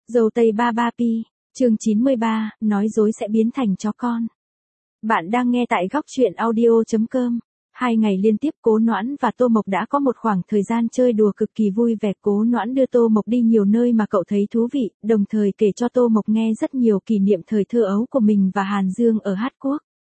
Dâu tây ba ba pi, chương 93, nói dối sẽ biến thành chó con. Bạn đang nghe tại góc truyện audio.com. 2 ngày liên tiếp Cố Noãn và Tô Mộc đã có một khoảng thời gian chơi đùa cực kỳ vui vẻ. Cố Noãn đưa Tô Mộc đi nhiều nơi mà cậu thấy thú vị, đồng thời kể cho Tô Mộc nghe rất nhiều kỷ niệm thời thơ ấu của mình và Hàn Dương ở Hát Quốc.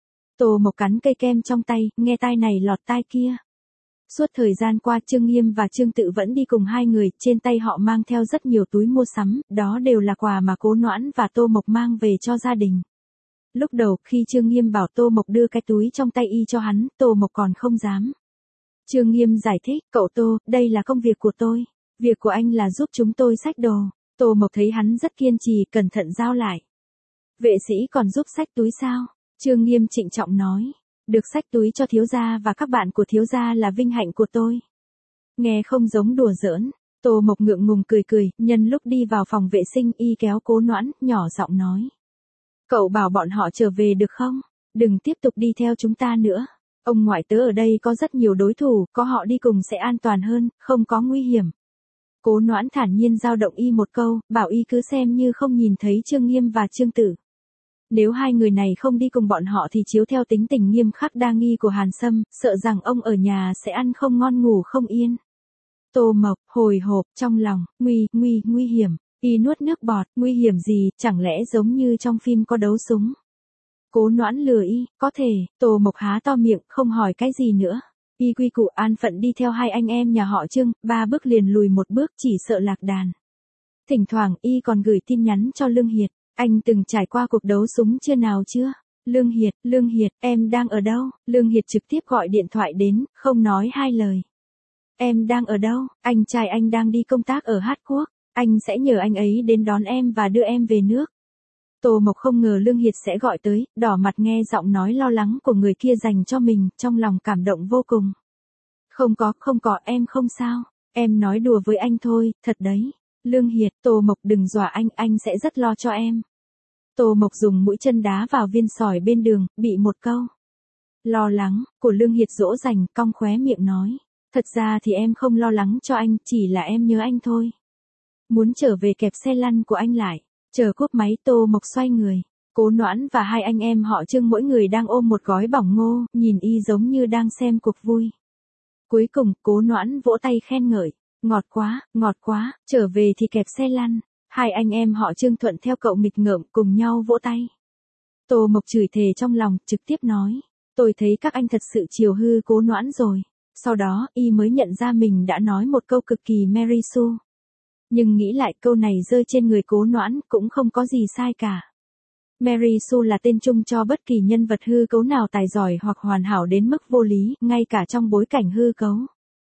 Tô Mộc cắn cây kem trong tay, nghe tai này lọt tai kia. Suốt thời gian qua Trương Nghiêm và Trương Tự vẫn đi cùng hai người, trên tay họ mang theo rất nhiều túi mua sắm, đó đều là quà mà Cố Noãn và Tô Mộc mang về cho gia đình. Lúc đầu khi Trương Nghiêm bảo Tô Mộc đưa cái túi trong tay y cho hắn, Tô Mộc còn không dám. Trương Nghiêm giải thích, cậu Tô, đây là công việc của tôi, việc của anh là giúp chúng tôi xách đồ. Tô Mộc thấy hắn rất kiên trì, cẩn thận giao lại. Vệ sĩ còn giúp xách túi sao? Trương Nghiêm trịnh trọng nói. Được xách túi cho thiếu gia và các bạn của thiếu gia là vinh hạnh của tôi. Nghe không giống đùa giỡn, Tô Mộc ngượng ngùng cười cười, nhân lúc đi vào phòng vệ sinh y kéo Cố Noãn, nhỏ giọng nói. Cậu bảo bọn họ trở về được không? Đừng tiếp tục đi theo chúng ta nữa. Ông ngoại tớ ở đây có rất nhiều đối thủ, có họ đi cùng sẽ an toàn hơn, không có nguy hiểm. Cố Noãn thản nhiên giao động y một câu, bảo y cứ xem như không nhìn thấy Trương Nghiêm và Trương Tử. Nếu hai người này không đi cùng bọn họ thì chiếu theo tính tình nghiêm khắc đa nghi của Hàn Sâm, sợ rằng ông ở nhà sẽ ăn không ngon ngủ không yên. Tô Mộc, hồi hộp, trong lòng, nguy hiểm, y nuốt nước bọt, nguy hiểm gì, chẳng lẽ giống như trong phim có đấu súng. Cố Noãn lừa y, có thể, Tô Mộc há to miệng, không hỏi cái gì nữa. Y quy củ an phận đi theo hai anh em nhà họ Trương, 3 bước liền lùi 1 bước chỉ sợ lạc đàn. Thỉnh thoảng y còn gửi tin nhắn cho Lương Hiệt. Anh từng trải qua cuộc đấu súng chưa nào chưa? Lương Hiệt, em đang ở đâu? Lương Hiệt trực tiếp gọi điện thoại đến, không nói hai lời. Em đang ở đâu? Anh trai anh đang đi công tác ở Hát Quốc. Anh sẽ nhờ anh ấy đến đón em và đưa em về nước. Tô Mộc không ngờ Lương Hiệt sẽ gọi tới, đỏ mặt nghe giọng nói lo lắng của người kia dành cho mình, trong lòng cảm động vô cùng. Không có, em không sao. Em nói đùa với anh thôi, thật đấy. Lương Hiệt, Tô Mộc đừng dọa anh sẽ rất lo cho em. Tô Mộc dùng mũi chân đá vào viên sỏi bên đường, bị một câu lo lắng của Lương Hiệt dỗ dành, cong khóe miệng nói. Thật ra thì em không lo lắng cho anh, chỉ là em nhớ anh thôi. Muốn trở về kẹp xe lăn của anh lại. Chờ cúp máy Tô Mộc xoay người. Cố Noãn và hai anh em họ Trương mỗi người đang ôm một gói bỏng ngô, nhìn y giống như đang xem cuộc vui. Cuối cùng, Cố Noãn vỗ tay khen ngợi. Ngọt quá, trở về thì kẹp xe lăn. Hai anh em họ Trương thuận theo cậu nghịch ngợm cùng nhau vỗ tay. Tô Mộc chửi thề trong lòng, trực tiếp nói. Tôi thấy các anh thật sự chiều hư Cố Noãn rồi. Sau đó, y mới nhận ra mình đã nói một câu cực kỳ Mary Sue. Nhưng nghĩ lại câu này rơi trên người Cố Noãn cũng không có gì sai cả. Mary Sue là tên chung cho bất kỳ nhân vật hư cấu nào tài giỏi hoặc hoàn hảo đến mức vô lý, ngay cả trong bối cảnh hư cấu.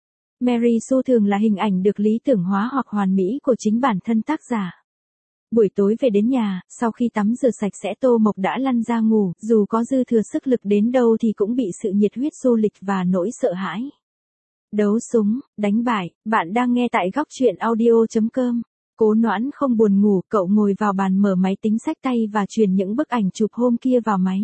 Mary Sue thường là hình ảnh được lý tưởng hóa hoặc hoàn mỹ của chính bản thân tác giả. Buổi tối về đến nhà, sau khi tắm rửa sạch sẽ Tô Mộc đã lăn ra ngủ, dù có dư thừa sức lực đến đâu thì cũng bị sự nhiệt huyết du lịch và nỗi sợ hãi. Đấu súng, đánh bại, bạn đang nghe tại góc truyện audio.com. Cố Noãn không buồn ngủ, cậu ngồi vào bàn mở máy tính xách tay và truyền những bức ảnh chụp hôm kia vào máy.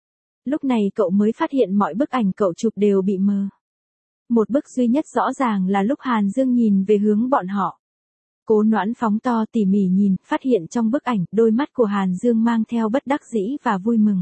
Lúc này cậu mới phát hiện mọi bức ảnh cậu chụp đều bị mờ. Một bức duy nhất rõ ràng là lúc Hàn Dương nhìn về hướng bọn họ. Cố Noãn phóng to tỉ mỉ nhìn, phát hiện trong bức ảnh, đôi mắt của Hàn Dương mang theo bất đắc dĩ và vui mừng.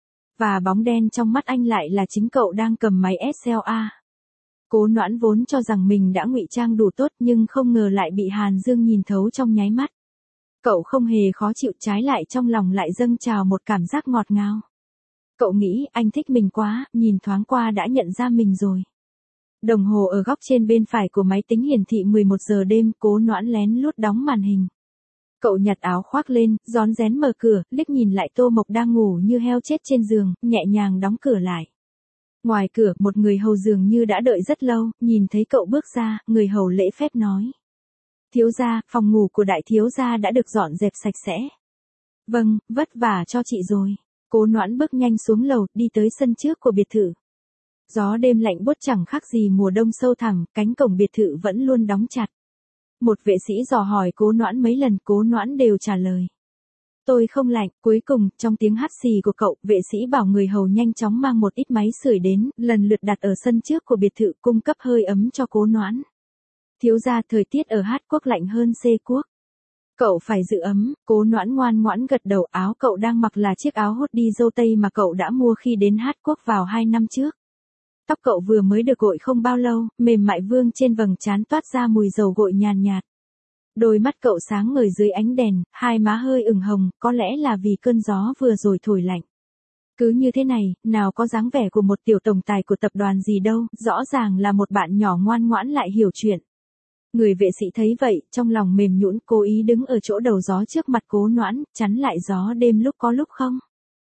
Và bóng đen trong mắt anh lại là chính cậu đang cầm máy SLA. Cố Noãn vốn cho rằng mình đã ngụy trang đủ tốt nhưng không ngờ lại bị Hàn Dương nhìn thấu trong nháy mắt. Cậu không hề khó chịu, trái lại trong lòng lại dâng trào một cảm giác ngọt ngào. Cậu nghĩ anh thích mình quá, nhìn thoáng qua đã nhận ra mình rồi. Đồng hồ ở góc trên bên phải của máy tính hiển thị 11 giờ đêm, Cố Noãn lén lút đóng màn hình. Cậu nhặt áo khoác lên, rón rén mở cửa, liếc nhìn lại Tô Mộc đang ngủ như heo chết trên giường, nhẹ nhàng đóng cửa lại. Ngoài cửa, một người hầu dường như đã đợi rất lâu, nhìn thấy cậu bước ra, người hầu lễ phép nói. Thiếu gia, phòng ngủ của đại thiếu gia đã được dọn dẹp sạch sẽ. Vâng, vất vả cho chị rồi. Cố Noãn bước nhanh xuống lầu, đi tới sân trước của biệt thự. Gió đêm lạnh buốt chẳng khác gì mùa đông sâu thẳm, cánh cổng biệt thự vẫn luôn đóng chặt. Một vệ sĩ dò hỏi Cố Noãn mấy lần, Cố Noãn đều trả lời. Tôi không lạnh. Cuối cùng, trong tiếng hắt xì của cậu, vệ sĩ bảo người hầu nhanh chóng mang một ít máy sưởi đến, lần lượt đặt ở sân trước của biệt thự cung cấp hơi ấm cho Cố Noãn. Thiếu gia, thời tiết ở Hát Quốc lạnh hơn C Quốc. Cậu phải giữ ấm, Cố Noãn ngoan ngoãn gật đầu. Áo cậu đang mặc là chiếc áo hốt đi dâu tây mà cậu đã mua khi đến Hát Quốc vào 2 năm trước. Tóc cậu vừa mới được gội không bao lâu, mềm mại vương trên vầng trán toát ra mùi dầu gội nhàn nhạt. Đôi mắt cậu sáng ngời dưới ánh đèn, hai má hơi ửng hồng, có lẽ là vì cơn gió vừa rồi thổi lạnh. Cứ như thế này, nào có dáng vẻ của một tiểu tổng tài của tập đoàn gì đâu, rõ ràng là một bạn nhỏ ngoan ngoãn lại hiểu chuyện. Người vệ sĩ thấy vậy, trong lòng mềm nhũn, cố ý đứng ở chỗ đầu gió trước mặt Cố Noãn, chắn lại gió đêm lúc có lúc không.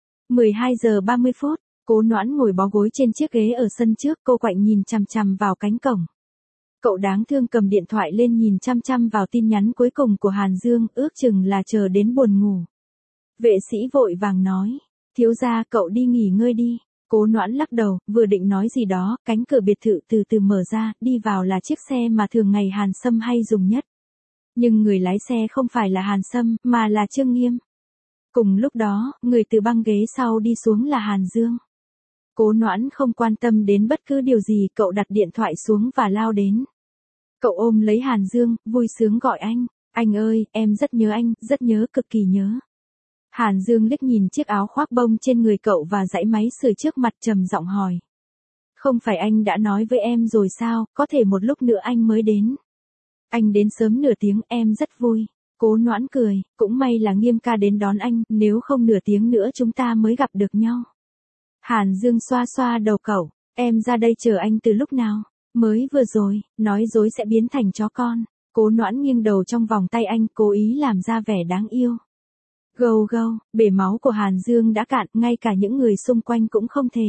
12 giờ 30 phút, Cố Noãn ngồi bó gối trên chiếc ghế ở sân trước, cô quạnh nhìn chằm chằm vào cánh cổng. Cậu đáng thương cầm điện thoại lên nhìn chăm chăm vào tin nhắn cuối cùng của Hàn Dương, ước chừng là chờ đến buồn ngủ. Vệ sĩ vội vàng nói, thiếu gia cậu đi nghỉ ngơi đi. Cố Noãn lắc đầu, vừa định nói gì đó, cánh cửa biệt thự từ từ mở ra, đi vào là chiếc xe mà thường ngày Hàn Sâm hay dùng nhất. Nhưng người lái xe không phải là Hàn Sâm, mà là Trương Nghiêm. Cùng lúc đó, người từ băng ghế sau đi xuống là Hàn Dương. Cố Noãn không quan tâm đến bất cứ điều gì, cậu đặt điện thoại xuống và lao đến. Cậu ôm lấy Hàn Dương, vui sướng gọi anh ơi, em rất nhớ anh, rất nhớ, cực kỳ nhớ. Hàn Dương liếc nhìn chiếc áo khoác bông trên người cậu và dãy máy sưởi trước mặt, trầm giọng hỏi. Không phải anh đã nói với em rồi sao, có thể một lúc nữa anh mới đến. Anh đến sớm nửa tiếng, em rất vui. Cố Noãn cười, cũng may là Nghiêm ca đến đón anh, nếu không nửa tiếng nữa chúng ta mới gặp được nhau. Hàn Dương xoa xoa đầu cậu, em ra đây chờ anh từ lúc nào? Mới vừa rồi, nói dối sẽ biến thành chó con. Cố Noãn nghiêng đầu trong vòng tay anh, cố ý làm ra vẻ đáng yêu. Gâu gâu, bể máu của Hàn Dương đã cạn, ngay cả những người xung quanh cũng không thể.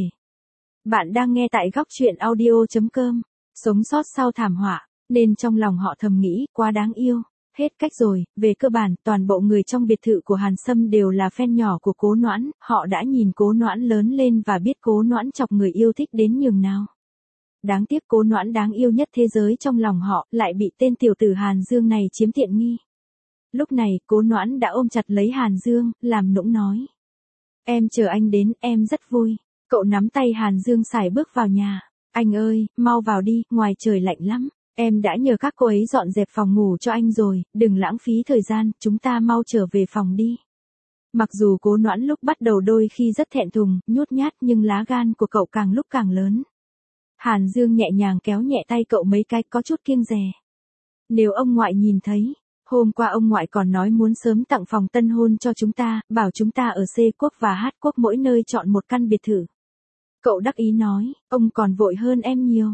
Bạn đang nghe tại góc truyện audio.com. Sống sót sau thảm họa, nên trong lòng họ thầm nghĩ, quá đáng yêu. Hết cách rồi, về cơ bản, toàn bộ người trong biệt thự của Hàn Sâm đều là fan nhỏ của Cố Noãn, họ đã nhìn Cố Noãn lớn lên và biết Cố Noãn chọc người yêu thích đến nhường nào. Đáng tiếc Cố Noãn đáng yêu nhất thế giới trong lòng họ, lại bị tên tiểu tử Hàn Dương này chiếm tiện nghi. Lúc này, Cố Noãn đã ôm chặt lấy Hàn Dương, làm nũng nói. Em chờ anh đến, em rất vui. Cậu nắm tay Hàn Dương sải bước vào nhà. Anh ơi, mau vào đi, ngoài trời lạnh lắm. Em đã nhờ các cô ấy dọn dẹp phòng ngủ cho anh rồi, đừng lãng phí thời gian, chúng ta mau trở về phòng đi. Mặc dù Cố Noãn lúc bắt đầu đôi khi rất thẹn thùng, nhút nhát, nhưng lá gan của cậu càng lúc càng lớn. Hàn Dương nhẹ nhàng kéo nhẹ tay cậu mấy cái, có chút kiêng dè. Nếu ông ngoại nhìn thấy, hôm qua ông ngoại còn nói muốn sớm tặng phòng tân hôn cho chúng ta, bảo chúng ta ở C Quốc và H Quốc mỗi nơi chọn một căn biệt thự. Cậu đắc ý nói, ông còn vội hơn em nhiều.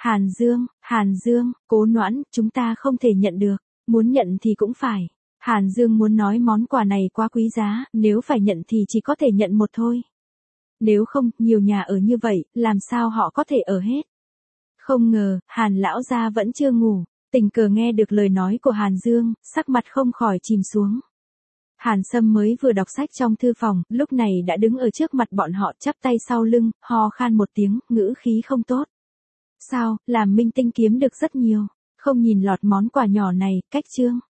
Hàn Dương, Cố Noãn, chúng ta không thể nhận được, muốn nhận thì cũng phải. Hàn Dương muốn nói món quà này quá quý giá, nếu phải nhận thì chỉ có thể nhận một thôi. Nếu không, nhiều nhà ở như vậy, làm sao họ có thể ở hết. Không ngờ, Hàn lão gia vẫn chưa ngủ, tình cờ nghe được lời nói của Hàn Dương, sắc mặt không khỏi chìm xuống. Hàn Sâm mới vừa đọc sách trong thư phòng, lúc này đã đứng ở trước mặt bọn họ, chắp tay sau lưng, ho khan một tiếng, ngữ khí không tốt. Sao, làm minh tinh kiếm được rất nhiều, không nhìn lọt món quà nhỏ này, cách chương.